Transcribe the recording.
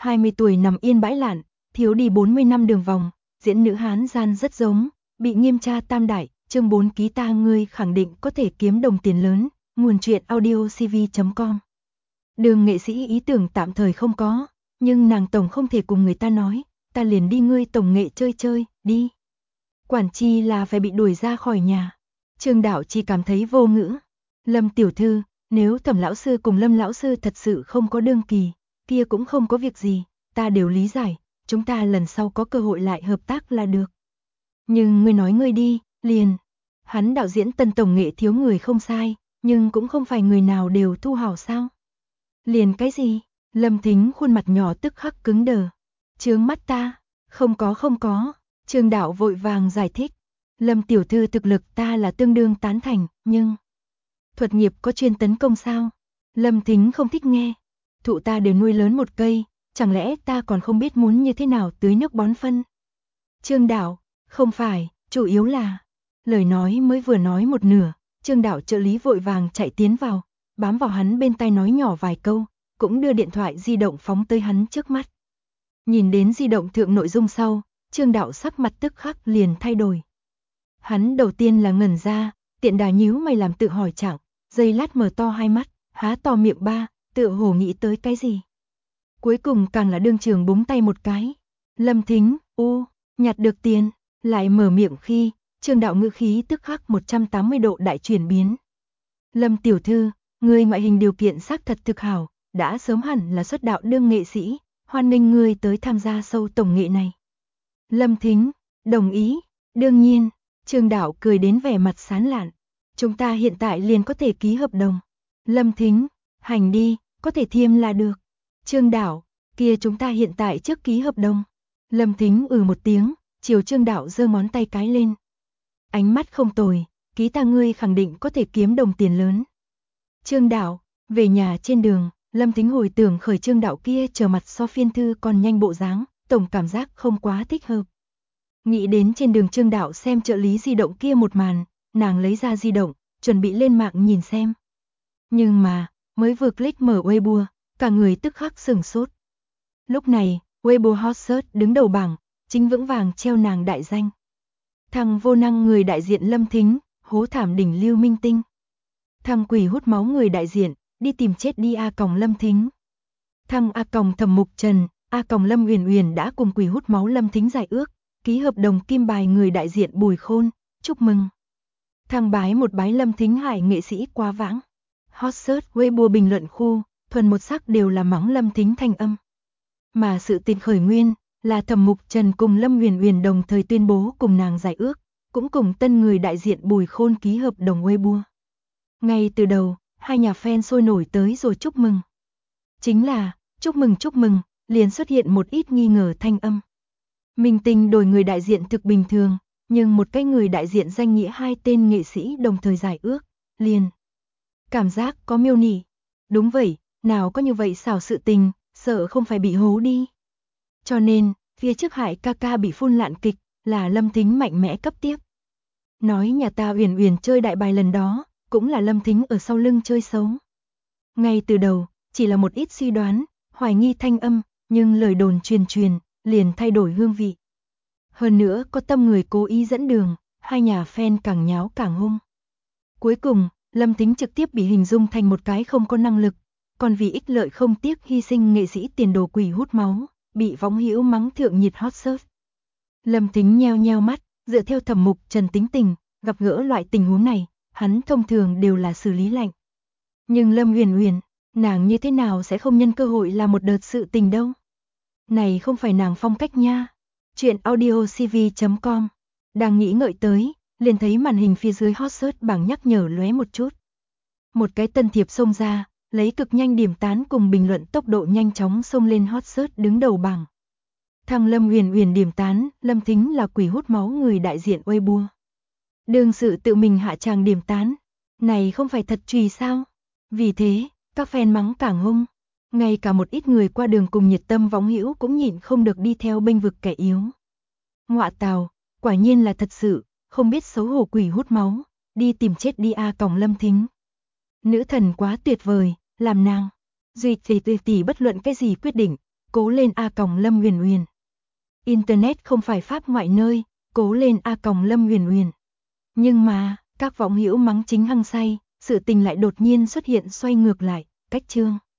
20 tuổi nằm yên bãi lạn, thiếu đi 40 năm đường vòng, diễn nữ Hán gian rất giống, bị nghiêm tra tam đại, chương 4 ký ta ngươi khẳng định có thể kiếm đồng tiền lớn, nguồn truyện audiocv.com. Đường nghệ sĩ ý tưởng tạm thời không có, nhưng nàng tổng không thể cùng người ta nói, ta liền đi ngươi tổng nghệ chơi chơi, đi. Quản chi là phải bị đuổi ra khỏi nhà. Trương Đạo chỉ cảm thấy vô ngữ. Lâm tiểu thư, nếu Thẩm lão sư cùng Lâm lão sư thật sự không có đương kỳ, kia cũng không có việc gì, ta đều lý giải, chúng ta lần sau có cơ hội lại hợp tác là được. Nhưng ngươi nói ngươi đi, liền. Hắn đạo diễn tân tổng nghệ thiếu người không sai, nhưng cũng không phải người nào đều thu hảo sao. Liền cái gì? Lâm Thính khuôn mặt nhỏ tức khắc cứng đờ. Chướng mắt ta, không có. Trương Đạo vội vàng giải thích. Lâm tiểu thư thực lực ta là tương đương tán thành, nhưng thuật nghiệp có chuyên tấn công sao? Lâm Thính không thích nghe. Thụ ta đều nuôi lớn một cây, chẳng lẽ ta còn không biết muốn như thế nào tưới nước bón phân? Trương Đạo, không phải, chủ yếu là... Lời nói mới vừa nói một nửa, Trương Đạo trợ lý vội vàng chạy tiến vào, bám vào hắn bên tai nói nhỏ vài câu, cũng đưa điện thoại di động phóng tới hắn trước mắt. Nhìn đến di động thượng nội dung sau, Trương Đạo sắc mặt tức khắc liền thay đổi. Hắn đầu tiên là ngẩn ra, tiện đà nhíu mày làm tự hỏi chẳng, giây lát mở to hai mắt, há to miệng ba, tựa hồ nghĩ tới cái gì. Cuối cùng càng là đương trường búng tay một cái. Lâm Thính, nhặt được tiền, lại mở miệng khi, Trương Đạo ngữ khí tức khắc 180 độ đại chuyển biến. Lâm tiểu thư, ngươi ngoại hình điều kiện xác thật thực hảo, đã sớm hẳn là xuất đạo đương nghệ sĩ, hoan nghênh ngươi tới tham gia show tổng nghệ này. Lâm Thính, đồng ý, đương nhiên. Trương Đạo cười đến vẻ mặt sán lạn. Chúng ta hiện tại liền có thể ký hợp đồng. Lâm Thính, hành đi, có thể thiêm là được. Trương Đạo, kia chúng ta hiện tại trước ký hợp đồng. Lâm Thính một tiếng, chiều Trương Đạo giơ ngón tay cái lên. Ánh mắt không tồi, ký ta ngươi khẳng định có thể kiếm đồng tiền lớn. Trương Đạo, về nhà trên đường, Lâm Thính hồi tưởng khởi Trương Đạo kia chờ mặt so phiên thư còn nhanh bộ dáng, tổng cảm giác không quá thích hợp. Nghĩ đến trên đường Trương Đạo xem trợ lý di động kia một màn, nàng lấy ra di động, chuẩn bị lên mạng nhìn xem. Nhưng mà, mới vừa click mở Weibo, cả người tức khắc sửng sốt. Lúc này, Weibo Hot Search đứng đầu bảng, chính vững vàng treo nàng đại danh. Thằng vô năng người đại diện Lâm Thính, hố thảm đỉnh Lưu Minh Tinh. Thằng quỷ hút máu người đại diện, đi tìm chết đi A Còng Lâm Thính. Thằng A Còng Thẩm Mục Trần, A Còng Lâm Uyển Uyển đã cùng quỷ hút máu Lâm Thính giải ước, ký hợp đồng kim bài người đại diện Bùi Khôn, chúc mừng. Thằng bái một bái Lâm Thính Hải nghệ sĩ quá vãng. Hot search Weibo bình luận khu, thuần một sắc đều là mắng Lâm Thính thanh âm. Mà sự tình khởi nguyên là Thẩm Mục Trần cùng Lâm Uyển Uyển đồng thời tuyên bố cùng nàng giải ước, cũng cùng tân người đại diện Bùi Khôn ký hợp đồng Weibo. Ngay từ đầu, hai nhà fan sôi nổi tới rồi chúc mừng. Chính là, chúc mừng, liền xuất hiện một ít nghi ngờ thanh âm. Minh Tinh đổi người đại diện thực bình thường, nhưng một cái người đại diện danh nghĩa hai tên nghệ sĩ đồng thời giải ước, liền. Cảm giác có miêu nỉ. Đúng vậy, nào có như vậy xảo sự tình, sợ không phải bị hố đi. Cho nên, phía trước Hải ca ca bị phun lạn kịch, là Lâm Thính mạnh mẽ cấp tiếp. Nói nhà ta Uyển Uyển chơi đại bài lần đó, cũng là Lâm Thính ở sau lưng chơi xấu. Ngay từ đầu, chỉ là một ít suy đoán, hoài nghi thanh âm, nhưng lời đồn truyền, liền thay đổi hương vị. Hơn nữa có tâm người cố ý dẫn đường, hai nhà fan càng nháo càng hung. Cuối cùng, Lâm Thính trực tiếp bị hình dung thành một cái không có năng lực, còn vì ích lợi không tiếc hy sinh nghệ sĩ tiền đồ quỷ hút máu, bị võng hữu mắng thượng nhiệt hot search. Lâm Thính nheo nheo mắt, dựa theo Thẩm Mục Trần tính tình, gặp gỡ loại tình huống này, hắn thông thường đều là xử lý lạnh. Nhưng Lâm Uyển Uyển, nàng như thế nào sẽ không nhân cơ hội làm một đợt sự tình đâu? Này không phải nàng phong cách nha. Chuyện audiocv.com. Đang nghĩ ngợi tới, liền thấy màn hình phía dưới hot search bảng nhắc nhở lóe một chút. Một cái tân thiệp xông ra, lấy cực nhanh điểm tán cùng bình luận tốc độ nhanh chóng xông lên hot search đứng đầu bảng. Thằng Lâm Uyển Uyển điểm tán, Lâm Thính là quỷ hút máu người đại diện Weibo. Đương sự tự mình hạ tràng điểm tán, này không phải thật trùy sao? Vì thế, các fan mắng càng hung. Ngay cả một ít người qua đường cùng nhiệt tâm võng hữu cũng nhịn không được đi theo bênh vực kẻ yếu. Ngọa tào, quả nhiên là thật sự, không biết xấu hổ quỷ hút máu, đi tìm chết đi A Còng Lâm Thính. Nữ thần quá tuyệt vời, làm nàng. Duy tỷ bất luận cái gì quyết định, cố lên a còng Lâm Uyển Uyển. Internet không phải pháp ngoại nơi, cố lên a còng Lâm Uyển Uyển. Nhưng mà, các võng hữu mắng chính hăng say, sự tình lại đột nhiên xuất hiện xoay ngược lại, cách chương.